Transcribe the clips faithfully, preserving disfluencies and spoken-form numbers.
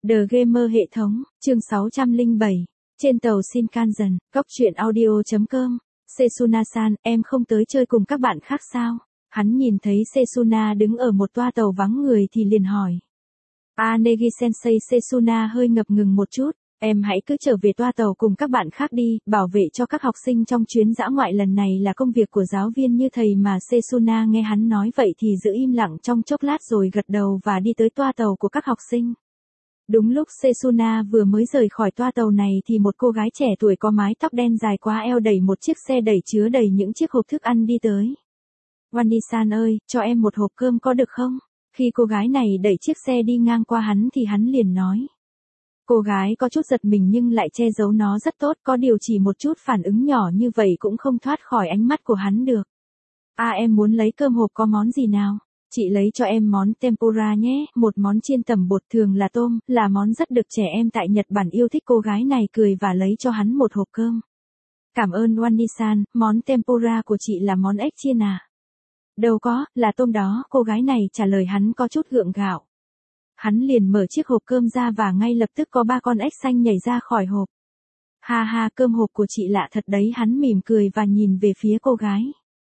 The Gamer hệ thống, chương sáu trăm lẻ bảy. Trên tàu Shinkansen, góc truyện audio chấm com. Setsuna-san, em không tới chơi cùng các bạn khác sao? Hắn nhìn thấy Setsuna đứng ở một toa tàu vắng người thì liền hỏi. A Negi-sensei. Setsuna hơi ngập ngừng một chút. Em hãy cứ trở về toa tàu cùng các bạn khác đi, bảo vệ cho các học sinh trong chuyến dã ngoại lần này là công việc của giáo viên như thầy mà. Setsuna nghe hắn nói vậy thì giữ im lặng trong chốc lát rồi gật đầu và đi tới toa tàu của các học sinh. Đúng lúc Setsuna vừa mới rời khỏi toa tàu này thì một cô gái trẻ tuổi có mái tóc đen dài quá eo đẩy một chiếc xe đẩy chứa đầy những chiếc hộp thức ăn đi tới. Wani-san ơi, cho em một hộp cơm có được không? Khi cô gái này đẩy chiếc xe đi ngang qua hắn thì hắn liền nói. Cô gái có chút giật mình nhưng lại che giấu nó rất tốt, có điều chỉ một chút phản ứng nhỏ như vậy cũng không thoát khỏi ánh mắt của hắn được. À, em muốn lấy cơm hộp có món gì nào? Chị lấy cho em món tempura nhé, một món chiên tẩm bột thường là tôm, là món rất được trẻ em tại Nhật Bản yêu thích. Cô gái này cười và lấy cho hắn một hộp cơm. Cảm ơn Wani-san, món tempura của chị là món ếch chiên à? Đâu có, là tôm đó, cô gái này trả lời hắn có chút gượng gạo. Hắn liền mở chiếc hộp cơm ra và ngay lập tức có ba con ếch xanh nhảy ra khỏi hộp. Ha ha, cơm hộp của chị lạ thật đấy. Hắn mỉm cười và nhìn về phía cô gái.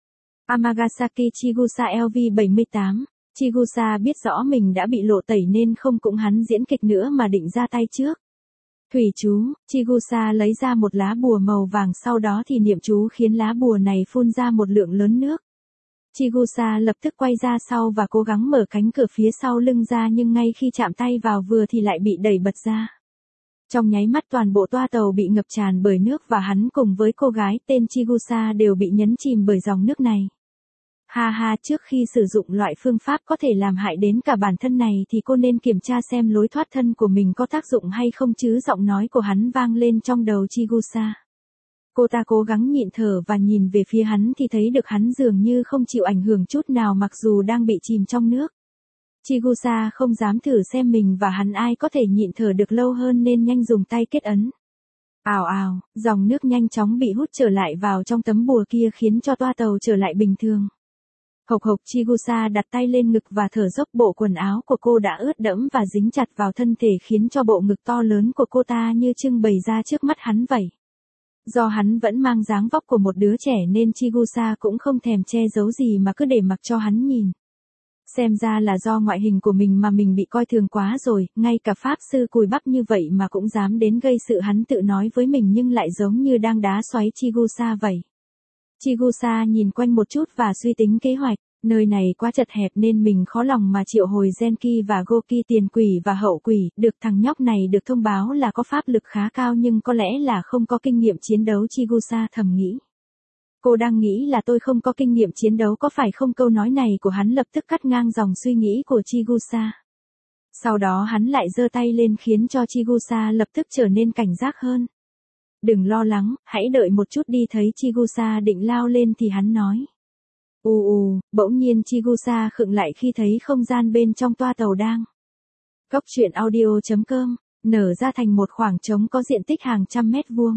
Amagasaki Chigusa L V bảy mươi tám. Chigusa biết rõ mình đã bị lộ tẩy nên không cũng hắn diễn kịch nữa mà định ra tay trước. Thủy chú, Chigusa lấy ra một lá bùa màu vàng, sau đó thì niệm chú khiến lá bùa này phun ra một lượng lớn nước. Chigusa lập tức quay ra sau và cố gắng mở cánh cửa phía sau lưng ra, nhưng ngay khi chạm tay vào vừa thì lại bị đẩy bật ra. Trong nháy mắt toàn bộ toa tàu bị ngập tràn bởi nước và hắn cùng với cô gái tên Chigusa đều bị nhấn chìm bởi dòng nước này. Ha ha, trước khi sử dụng loại phương pháp có thể làm hại đến cả bản thân này thì cô nên kiểm tra xem lối thoát thân của mình có tác dụng hay không chứ. Giọng nói của hắn vang lên trong đầu Chigusa. Cô ta cố gắng nhịn thở và nhìn về phía hắn thì thấy được hắn dường như không chịu ảnh hưởng chút nào mặc dù đang bị chìm trong nước. Chigusa không dám thử xem mình và hắn ai có thể nhịn thở được lâu hơn nên nhanh dùng tay kết ấn. Ào ào, dòng nước nhanh chóng bị hút trở lại vào trong tấm bùa kia khiến cho toa tàu trở lại bình thường. Hộc hộc, Chigusa đặt tay lên ngực và thở dốc. Bộ quần áo của cô đã ướt đẫm và dính chặt vào thân thể khiến cho bộ ngực to lớn của cô ta như trưng bày ra trước mắt hắn vậy. Do hắn vẫn mang dáng vóc của một đứa trẻ nên Chigusa cũng không thèm che giấu gì mà cứ để mặc cho hắn nhìn. Xem ra là do ngoại hình của mình mà mình bị coi thường quá rồi, ngay cả pháp sư cùi bắp như vậy mà cũng dám đến gây sự. Hắn tự nói với mình nhưng lại giống như đang đá xoáy Chigusa vậy. Chigusa nhìn quanh một chút và suy tính kế hoạch. Nơi này quá chật hẹp nên mình khó lòng mà triệu hồi Genki và Goki, tiền quỷ và hậu quỷ. Được, thằng nhóc này được thông báo là có pháp lực khá cao nhưng có lẽ là không có kinh nghiệm chiến đấu. Chigusa thầm nghĩ. Cô đang nghĩ là tôi không có kinh nghiệm chiến đấu có phải không? Câu nói này của hắn lập tức cắt ngang dòng suy nghĩ của Chigusa. Sau đó hắn lại giơ tay lên khiến cho Chigusa lập tức trở nên cảnh giác hơn. Đừng lo lắng, hãy đợi một chút đi. Thấy Chigusa định lao lên thì hắn nói. Ù ù, bỗng nhiên Chigusa khựng lại khi thấy không gian bên trong toa tàu đang. Góc truyện audio chấm com, nở ra thành một khoảng trống có diện tích hàng trăm mét vuông.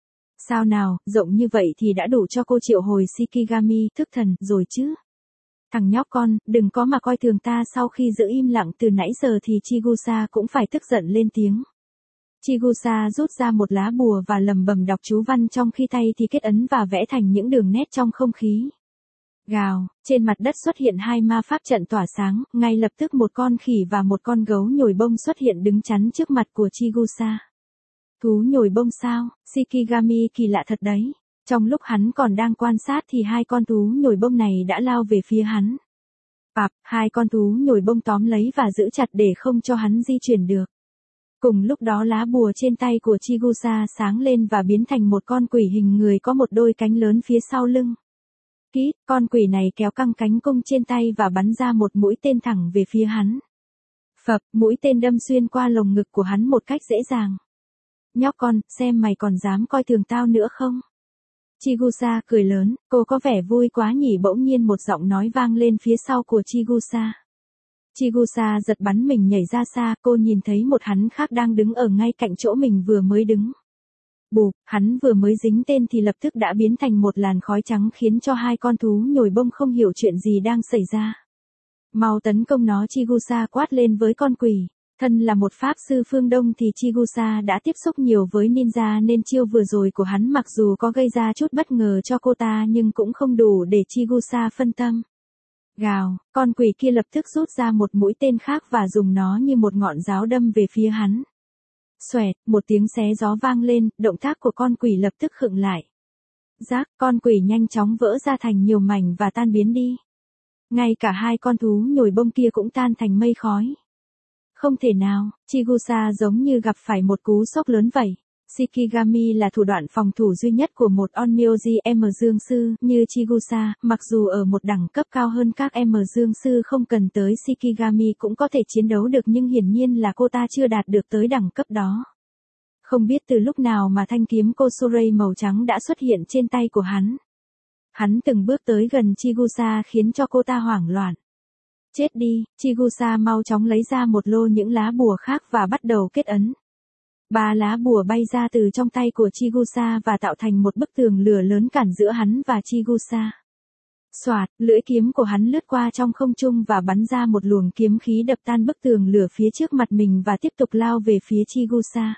Sao nào, rộng như vậy thì đã đủ cho cô triệu hồi Shikigami, thức thần, rồi chứ. Thằng nhóc con, đừng có mà coi thường ta. Sau khi giữ im lặng từ nãy giờ thì Chigusa cũng phải tức giận lên tiếng. Chigusa rút ra một lá bùa và lầm bầm đọc chú văn trong khi tay thì kết ấn và vẽ thành những đường nét trong không khí. Gào, trên mặt đất xuất hiện hai ma pháp trận tỏa sáng, ngay lập tức một con khỉ và một con gấu nhồi bông xuất hiện đứng chắn trước mặt của Chigusa. Thú nhồi bông sao? Shikigami kỳ lạ thật đấy. Trong lúc hắn còn đang quan sát thì hai con thú nhồi bông này đã lao về phía hắn. Bạp, hai con thú nhồi bông tóm lấy và giữ chặt để không cho hắn di chuyển được. Cùng lúc đó lá bùa trên tay của Chigusa sáng lên và biến thành một con quỷ hình người có một đôi cánh lớn phía sau lưng. Kít, con quỷ này kéo căng cánh cung trên tay và bắn ra một mũi tên thẳng về phía hắn. Phập, mũi tên đâm xuyên qua lồng ngực của hắn một cách dễ dàng. Nhóc con, xem mày còn dám coi thường tao nữa không? Chigusa cười lớn, cô có vẻ vui quá nhỉ. Bỗng nhiên một giọng nói vang lên phía sau của Chigusa. Chigusa giật bắn mình nhảy ra xa, cô nhìn thấy một hắn khác đang đứng ở ngay cạnh chỗ mình vừa mới đứng. Bụp, hắn vừa mới dính tên thì lập tức đã biến thành một làn khói trắng khiến cho hai con thú nhồi bông không hiểu chuyện gì đang xảy ra. Mau tấn công nó, Chigusa quát lên với con quỷ. Thân là một pháp sư phương Đông thì Chigusa đã tiếp xúc nhiều với ninja nên chiêu vừa rồi của hắn mặc dù có gây ra chút bất ngờ cho cô ta nhưng cũng không đủ để Chigusa phân tâm. Gào, con quỷ kia lập tức rút ra một mũi tên khác và dùng nó như một ngọn giáo đâm về phía hắn. Xoẹt, một tiếng xé gió vang lên, động tác của con quỷ lập tức khựng lại. Rác, con quỷ nhanh chóng vỡ ra thành nhiều mảnh và tan biến đi. Ngay cả hai con thú nhồi bông kia cũng tan thành mây khói. Không thể nào, Chigusa giống như gặp phải một cú sốc lớn vậy. Shikigami là thủ đoạn phòng thủ duy nhất của một Onmyoji M Dương Sư như Chigusa, mặc dù ở một đẳng cấp cao hơn các M Dương Sư không cần tới Shikigami cũng có thể chiến đấu được nhưng hiển nhiên là cô ta chưa đạt được tới đẳng cấp đó. Không biết từ lúc nào mà thanh kiếm Kosurei màu trắng đã xuất hiện trên tay của hắn. Hắn từng bước tới gần Chigusa khiến cho cô ta hoảng loạn. Chết đi, Chigusa mau chóng lấy ra một lô những lá bùa khác và bắt đầu kết ấn. Ba lá bùa bay ra từ trong tay của Chigusa và tạo thành một bức tường lửa lớn cản giữa hắn và Chigusa. Xoạt, lưỡi kiếm của hắn lướt qua trong không trung và bắn ra một luồng kiếm khí đập tan bức tường lửa phía trước mặt mình và tiếp tục lao về phía Chigusa.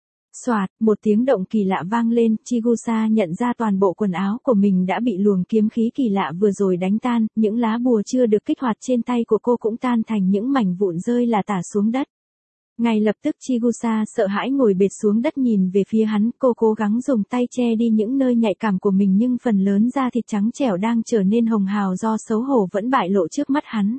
Xoạt, một tiếng động kỳ lạ vang lên, Chigusa nhận ra toàn bộ quần áo của mình đã bị luồng kiếm khí kỳ lạ vừa rồi đánh tan, những lá bùa chưa được kích hoạt trên tay của cô cũng tan thành những mảnh vụn rơi là tả xuống đất. Ngay lập tức Chigusa sợ hãi ngồi bệt xuống đất nhìn về phía hắn, cô cố gắng dùng tay che đi những nơi nhạy cảm của mình nhưng phần lớn da thịt trắng trẻo đang trở nên hồng hào do xấu hổ vẫn bại lộ trước mắt hắn.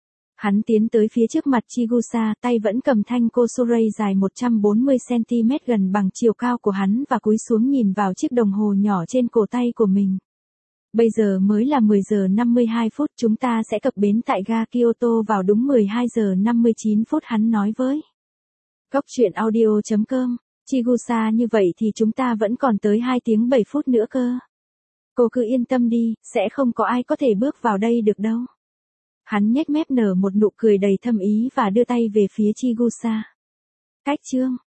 Hắn tiến tới phía trước mặt Chigusa, tay vẫn cầm thanh Kosurei dài một trăm bốn mươi xăng ti mét gần bằng chiều cao của hắn và cúi xuống nhìn vào chiếc đồng hồ nhỏ trên cổ tay của mình. Bây giờ mới là mười giờ năm mươi hai phút, chúng ta sẽ cập bến tại ga Kyoto vào đúng mười hai giờ năm mươi chín phút hắn nói với Góc truyện audio chấm com. Chigusa như vậy thì chúng ta vẫn còn tới hai tiếng bảy phút nữa cơ. Cô cứ yên tâm đi, sẽ không có ai có thể bước vào đây được đâu. Hắn nhếch mép nở một nụ cười đầy thâm ý và đưa tay về phía Chigusa. Cách chương